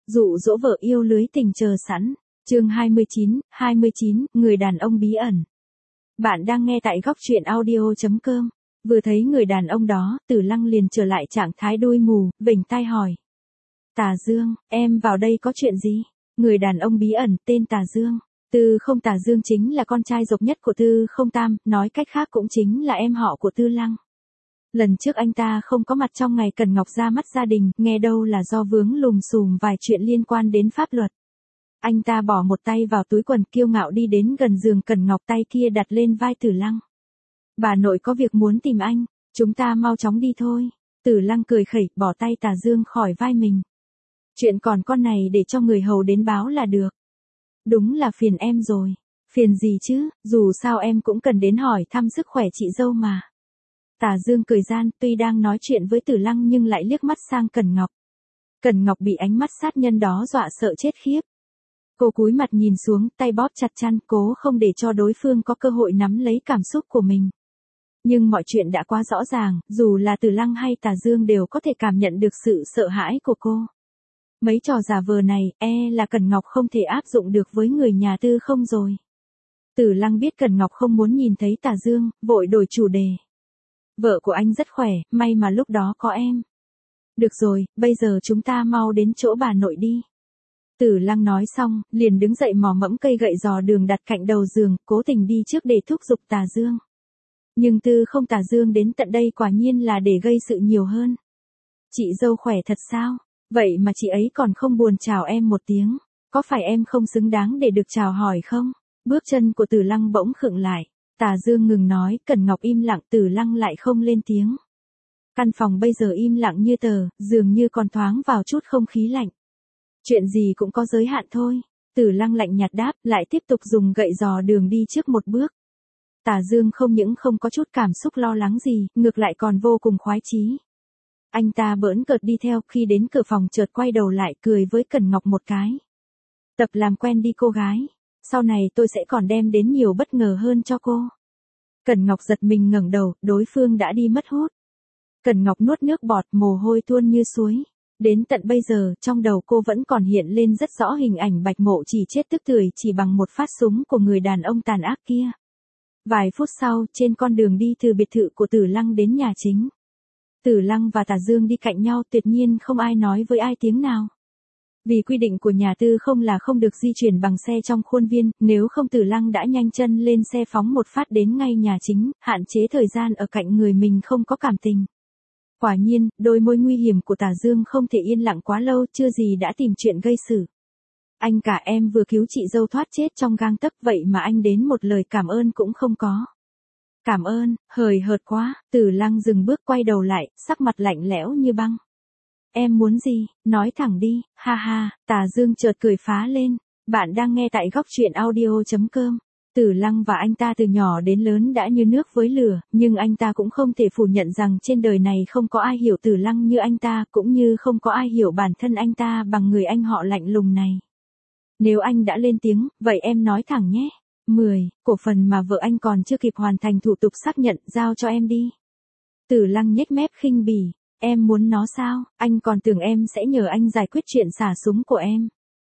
Dụ dỗ vợ yêu lưới tình chờ sẵn. Chương 29, người đàn ông bí ẩn. Bạn đang nghe tại góc truyện audio.com. Vừa thấy người đàn ông đó, Tử Lăng liền trở lại trạng thái đuôi mù, vểnh tai hỏi. Tà Dương, em vào đây có chuyện gì? Người đàn ông bí ẩn tên Tà Dương. Tư Không Tà Dương chính là con trai độc nhất của Tư Không Tam, nói cách khác cũng chính là em họ của Tư Lăng. Lần trước anh ta không có mặt trong ngày Cần Ngọc ra mắt gia đình, nghe đâu là do vướng lùm xùm vài chuyện liên quan đến pháp luật. Anh ta bỏ một tay vào túi quần kiêu ngạo đi đến gần giường Cần Ngọc, tay kia đặt lên vai Tử Lăng. Bà nội có việc muốn tìm anh, chúng ta mau chóng đi thôi. Tử Lăng cười khẩy, bỏ tay Tà Dương khỏi vai mình. Chuyện còn con này để cho người hầu đến báo là được. Đúng là phiền em rồi. Phiền gì chứ, dù sao em cũng cần đến hỏi thăm sức khỏe chị dâu mà. Tà Dương cười gian, tuy đang nói chuyện với Tử Lăng nhưng lại liếc mắt sang Cần Ngọc. Cần Ngọc bị ánh mắt sát nhân đó dọa sợ chết khiếp. Cô cúi mặt nhìn xuống, tay bóp chặt chăn, cố không để cho đối phương có cơ hội nắm lấy cảm xúc của mình. Nhưng mọi chuyện đã quá rõ ràng, dù là Tử Lăng hay Tà Dương đều có thể cảm nhận được sự sợ hãi của cô. Mấy trò giả vờ này, là Cần Ngọc không thể áp dụng được với người nhà Tư Không rồi. Tử Lăng biết Cần Ngọc không muốn nhìn thấy Tà Dương, vội đổi chủ đề. Vợ của anh rất khỏe, may mà lúc đó có em. Được rồi, bây giờ chúng ta mau đến chỗ bà nội đi. Tử Lăng nói xong, liền đứng dậy mò mẫm cây gậy giò đường đặt cạnh đầu giường, cố tình đi trước để thúc giục Tà Dương. Nhưng Tư Không Tà Dương đến tận đây quả nhiên là để gây sự nhiều hơn. Chị dâu khỏe thật sao? Vậy mà chị ấy còn không buồn chào em một tiếng. Có phải em không xứng đáng để được chào hỏi không? Bước chân của Tử Lăng bỗng khựng lại. Tà Dương ngừng nói, Cần Ngọc im lặng, Tử Lăng lại không lên tiếng. Căn phòng bây giờ im lặng như tờ, dường như còn thoáng vào chút không khí lạnh. Chuyện gì cũng có giới hạn thôi. Tử Lăng lạnh nhạt đáp, lại tiếp tục dùng gậy giò đường đi trước một bước. Tà Dương không những không có chút cảm xúc lo lắng gì, ngược lại còn vô cùng khoái chí. Anh ta bỡn cợt đi theo, khi đến cửa phòng chợt quay đầu lại cười với Cần Ngọc một cái. Tập làm quen đi cô gái. Sau này tôi sẽ còn đem đến nhiều bất ngờ hơn cho cô. Cần Ngọc giật mình ngẩng đầu, đối phương đã đi mất hút. Cần Ngọc nuốt nước bọt, mồ hôi tuôn như suối. Đến tận bây giờ, trong đầu cô vẫn còn hiện lên rất rõ hình ảnh Bạch Mộ chỉ chết tức tưởi chỉ bằng một phát súng của người đàn ông tàn ác kia. Vài phút sau, trên con đường đi từ biệt thự của Tử Lăng đến nhà chính. Tử Lăng và Tà Dương đi cạnh nhau, tuyệt nhiên không ai nói với ai tiếng nào. Vì quy định của nhà Tư Không là không được di chuyển bằng xe trong khuôn viên, nếu không Tử Lăng đã nhanh chân lên xe phóng một phát đến ngay nhà chính, hạn chế thời gian ở cạnh người mình không có cảm tình. Quả nhiên, đôi môi nguy hiểm của Tà Dương không thể yên lặng quá lâu, chưa gì đã tìm chuyện gây sự. Anh cả, em vừa cứu chị dâu thoát chết trong gang tấc, vậy mà anh đến một lời cảm ơn cũng không có. Cảm ơn, hời hợt quá. Tử Lăng dừng bước quay đầu lại, sắc mặt lạnh lẽo như băng. Em muốn gì, nói thẳng đi, ha ha. Tà Dương chợt cười phá lên. Bạn đang nghe tại góc truyện audio.com. Tử Lăng và anh ta từ nhỏ đến lớn đã như nước với lửa, nhưng anh ta cũng không thể phủ nhận rằng trên đời này không có ai hiểu Tử Lăng như anh ta, cũng như không có ai hiểu bản thân anh ta bằng người anh họ lạnh lùng này. Nếu anh đã lên tiếng, vậy em nói thẳng nhé. 10. Cổ phần mà vợ anh còn chưa kịp hoàn thành thủ tục xác nhận, giao cho em đi. Tử Lăng nhếch mép khinh bỉ. Em muốn nó sao? Anh còn tưởng em sẽ nhờ anh giải quyết chuyện xả súng của em.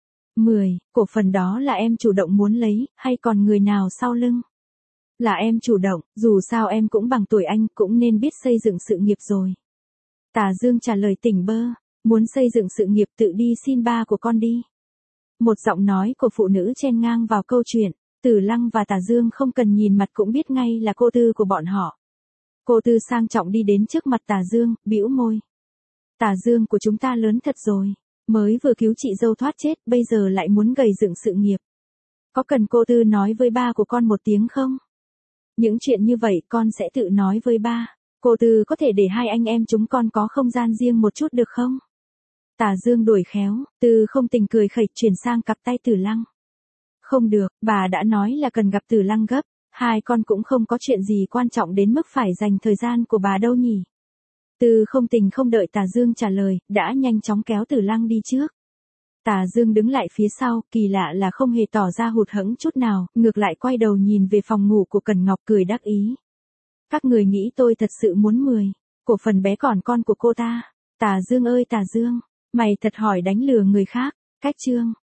10. Cổ phần đó là em chủ động muốn lấy, hay còn người nào sau lưng? Là em chủ động, dù sao em cũng bằng tuổi anh, cũng nên biết xây dựng sự nghiệp rồi. Tà Dương trả lời tỉnh bơ. Muốn xây dựng sự nghiệp tự đi xin ba của con đi. Một giọng nói của phụ nữ chen ngang vào câu chuyện. Tử Lăng và Tà Dương không cần nhìn mặt cũng biết ngay là cô Tư của bọn họ. Cô Tư sang trọng đi đến trước mặt Tà Dương, bĩu môi. Tà Dương của chúng ta lớn thật rồi. Mới vừa cứu chị dâu thoát chết, bây giờ lại muốn gầy dựng sự nghiệp. Có cần cô Tư nói với ba của con một tiếng không? Những chuyện như vậy con sẽ tự nói với ba. Cô Tư có thể để hai anh em chúng con có không gian riêng một chút được không? Tà Dương đuổi khéo, Tư Không tình cười khẩy chuyển sang cặp tay Tử Lăng. Không được, bà đã nói là cần gặp Tử Lăng gấp, hai con cũng không có chuyện gì quan trọng đến mức phải dành thời gian của bà đâu nhỉ. Tư Không tình không đợi Tà Dương trả lời, đã nhanh chóng kéo Tử Lăng đi trước. Tà Dương đứng lại phía sau, kỳ lạ là không hề tỏ ra hụt hẫng chút nào, ngược lại quay đầu nhìn về phòng ngủ của Cần Ngọc cười đắc ý. Các người nghĩ tôi thật sự muốn 10. Cổ phần bé còn con của cô ta. Tà Dương ơi Tà Dương, mày thật hỏi đánh lừa người khác. Cách chương